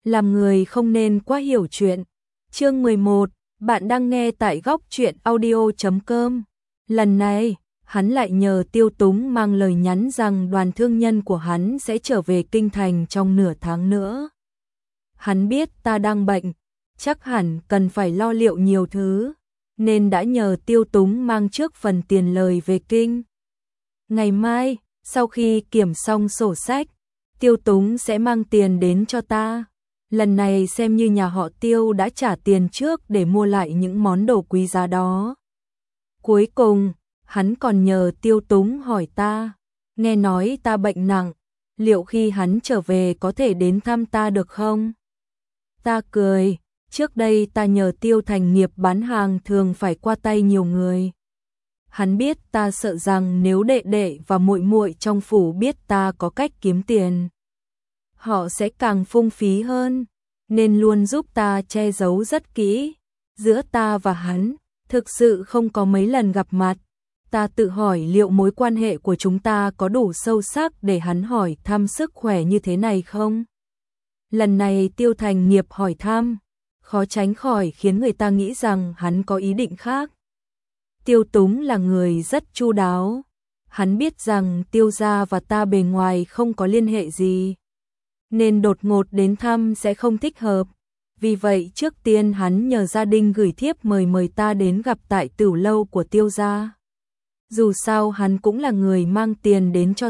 Làm người không nên quá hiểu chuyện. Chương 11, bạn đang nghe tại góc truyện audio.com. Lần này, hắn lại nhờ Tiêu Túng mang lời nhắn rằng đoàn thương nhân của hắn sẽ trở về kinh thành trong nửa tháng nữa. Hắn biết ta đang bệnh, chắc hẳn cần phải lo liệu nhiều thứ, nên đã nhờ Tiêu Túng mang trước phần tiền lời về kinh. Ngày mai, sau khi kiểm xong sổ sách, Tiêu Túng sẽ mang tiền đến cho ta. Lần này xem như nhà họ Tiêu đã trả tiền trước để mua lại những món đồ quý giá đó. Cuối cùng, hắn còn nhờ Tiêu Túng hỏi ta, nghe nói ta bệnh nặng, liệu khi hắn trở về có thể đến thăm ta được không? Ta cười, trước đây ta nhờ Tiêu Thành nghiệp bán hàng thường phải qua tay nhiều người. Hắn biết ta sợ rằng nếu đệ đệ và muội muội trong phủ biết ta có cách kiếm tiền, họ sẽ càng phung phí hơn, nên luôn giúp ta che giấu rất kỹ. Giữa ta và hắn, thực sự không có mấy lần gặp mặt. Ta tự hỏi liệu mối quan hệ của chúng ta có đủ sâu sắc để hắn hỏi thăm sức khỏe như thế này không? Lần này Tiêu Thành nghiệp hỏi thăm, khó tránh khỏi khiến người ta nghĩ rằng hắn có ý định khác. Tiêu Túng là người rất chu đáo. Hắn biết rằng Tiêu gia và ta bề ngoài không có liên hệ gì, nên đột ngột đến thăm sẽ không thích hợp. Vì vậy trước tiên hắn nhờ gia đình gửi thiếp mời ta đến gặp tại tửu lâu của Tiêu gia. Dù sao hắn cũng là người mang tiền đến cho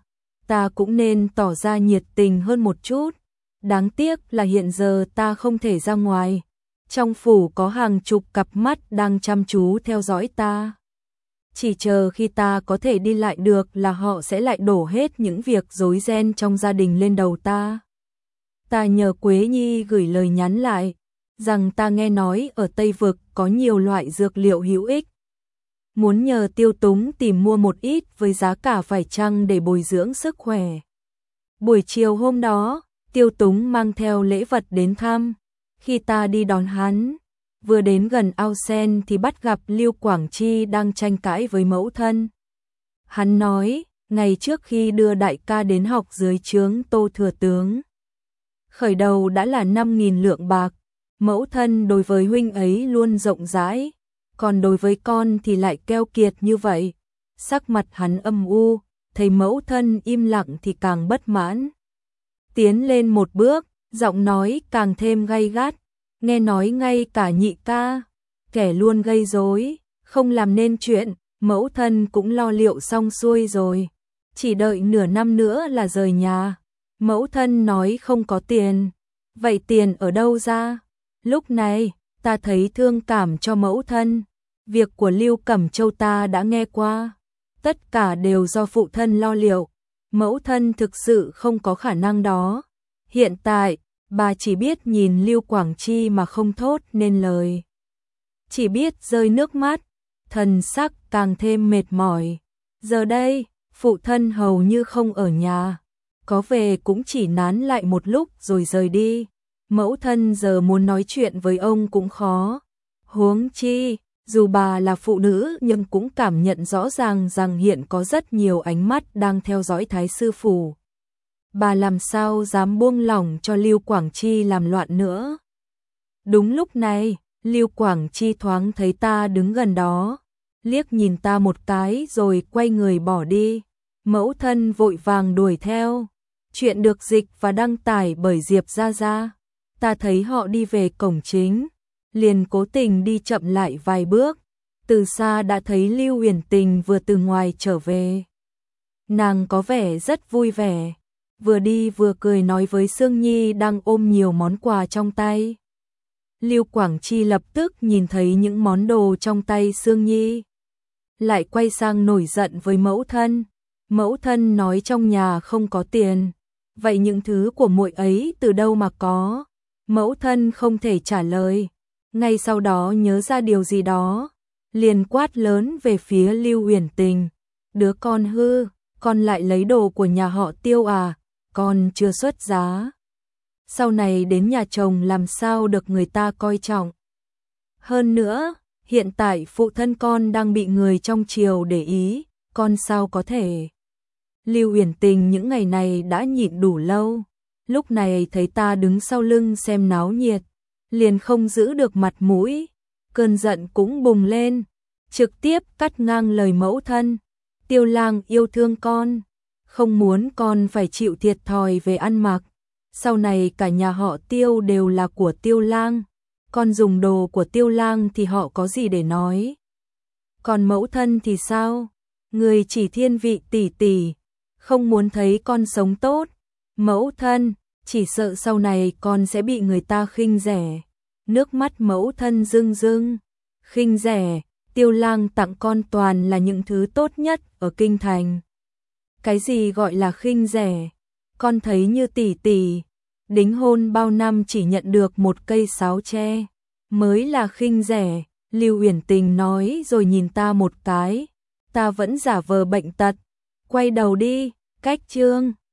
ta cũng nên tỏ ra nhiệt tình hơn một chút. Đáng tiếc là hiện giờ ta không thể ra ngoài. Trong phủ có hàng chục cặp mắt đang chăm chú theo dõi ta. Chỉ chờ khi ta có thể đi lại được là họ sẽ lại đổ hết những việc rối ren trong gia đình lên đầu ta. Ta nhờ Quế Nhi gửi lời nhắn lại, rằng ta nghe nói ở Tây Vực có nhiều loại dược liệu hữu ích. Muốn nhờ Tiêu Túng tìm mua một ít với giá cả phải chăng để bồi dưỡng sức khỏe. Buổi chiều hôm đó, Tiêu Túng mang theo lễ vật đến thăm. Khi ta đi đón hắn, vừa đến gần ao sen thì bắt gặp Lưu Quảng Chi đang tranh cãi với mẫu thân. Hắn nói, ngày trước khi đưa đại ca đến học dưới trướng Tô Thừa Tướng, khởi đầu đã là 5.000 lượng bạc. Mẫu thân đối với huynh ấy luôn rộng rãi, còn đối với con thì lại keo kiệt như vậy. Sắc mặt hắn âm u, thấy mẫu thân im lặng thì càng bất mãn. Tiến lên một bước, giọng nói càng thêm gay gắt, nghe nói ngay cả nhị ca, kẻ luôn gây rối, không làm nên chuyện, mẫu thân cũng lo liệu xong xuôi rồi, chỉ đợi nửa năm nữa là rời nhà. Mẫu thân nói không có tiền, vậy tiền ở đâu ra? Lúc này, ta thấy thương cảm cho mẫu thân, việc của Lưu Cẩm Châu ta đã nghe qua, tất cả đều do phụ thân lo liệu, mẫu thân thực sự không có khả năng đó. Hiện tại, bà chỉ biết nhìn Lưu Quảng Chi mà không thốt nên lời, chỉ biết rơi nước mắt, thần sắc càng thêm mệt mỏi. Giờ đây, phụ thân hầu như không ở nhà, có về cũng chỉ nán lại một lúc rồi rời đi. Mẫu thân giờ muốn nói chuyện với ông cũng khó. Huống chi, dù bà là phụ nữ nhưng cũng cảm nhận rõ ràng rằng hiện có rất nhiều ánh mắt đang theo dõi Thái sư phủ. Bà làm sao dám buông lỏng cho Lưu Quảng Chi làm loạn nữa. Đúng lúc này, Lưu Quảng Chi thoáng thấy ta đứng gần đó, liếc nhìn ta một cái rồi quay người bỏ đi. Mẫu thân vội vàng đuổi theo. Chuyện được dịch và đăng tải bởi Diệp Gia Gia. Ta thấy họ đi về cổng chính, liền cố tình đi chậm lại vài bước. Từ xa đã thấy Lưu Uyển Tình vừa từ ngoài trở về. Nàng có vẻ rất vui vẻ, vừa đi vừa cười nói với Sương Nhi đang ôm nhiều món quà trong tay. Lưu Quảng Chi lập tức nhìn thấy những món đồ trong tay Sương Nhi, lại quay sang nổi giận với mẫu thân. Mẫu thân nói trong nhà không có tiền, vậy những thứ của muội ấy từ đâu mà có? Mẫu thân không thể trả lời, ngay sau đó nhớ ra điều gì đó, liền quát lớn về phía Lưu Uyển Tình, đứa con hư, con lại lấy đồ của nhà họ Tiêu à, con chưa xuất giá, sau này đến nhà chồng làm sao được người ta coi trọng. Hơn nữa, hiện tại phụ thân con đang bị người trong triều để ý, con sao có thể. Lưu Uyển Tình những ngày này đã nhịn đủ lâu, lúc này thấy ta đứng sau lưng xem náo nhiệt, liền không giữ được mặt mũi, cơn giận cũng bùng lên, trực tiếp cắt ngang lời mẫu thân. Tiêu Lang yêu thương con, không muốn con phải chịu thiệt thòi về ăn mặc. Sau này cả nhà họ Tiêu đều là của Tiêu Lang, con dùng đồ của Tiêu Lang thì họ có gì để nói. Còn mẫu thân thì sao? Người chỉ thiên vị tỷ tỷ, không muốn thấy con sống tốt. Mẫu thân, chỉ sợ sau này con sẽ bị người ta khinh rẻ. Nước mắt mẫu thân rưng rưng. Khinh rẻ, Tiêu Lang tặng con toàn là những thứ tốt nhất ở kinh thành. Cái gì gọi là khinh rẻ? Con thấy như tỷ tỷ, đính hôn bao năm chỉ nhận được một cây sáo tre, mới là khinh rẻ. Lưu Uyển Tình nói rồi nhìn ta một cái, ta vẫn giả vờ bệnh tật. Quay đầu đi, cách chương.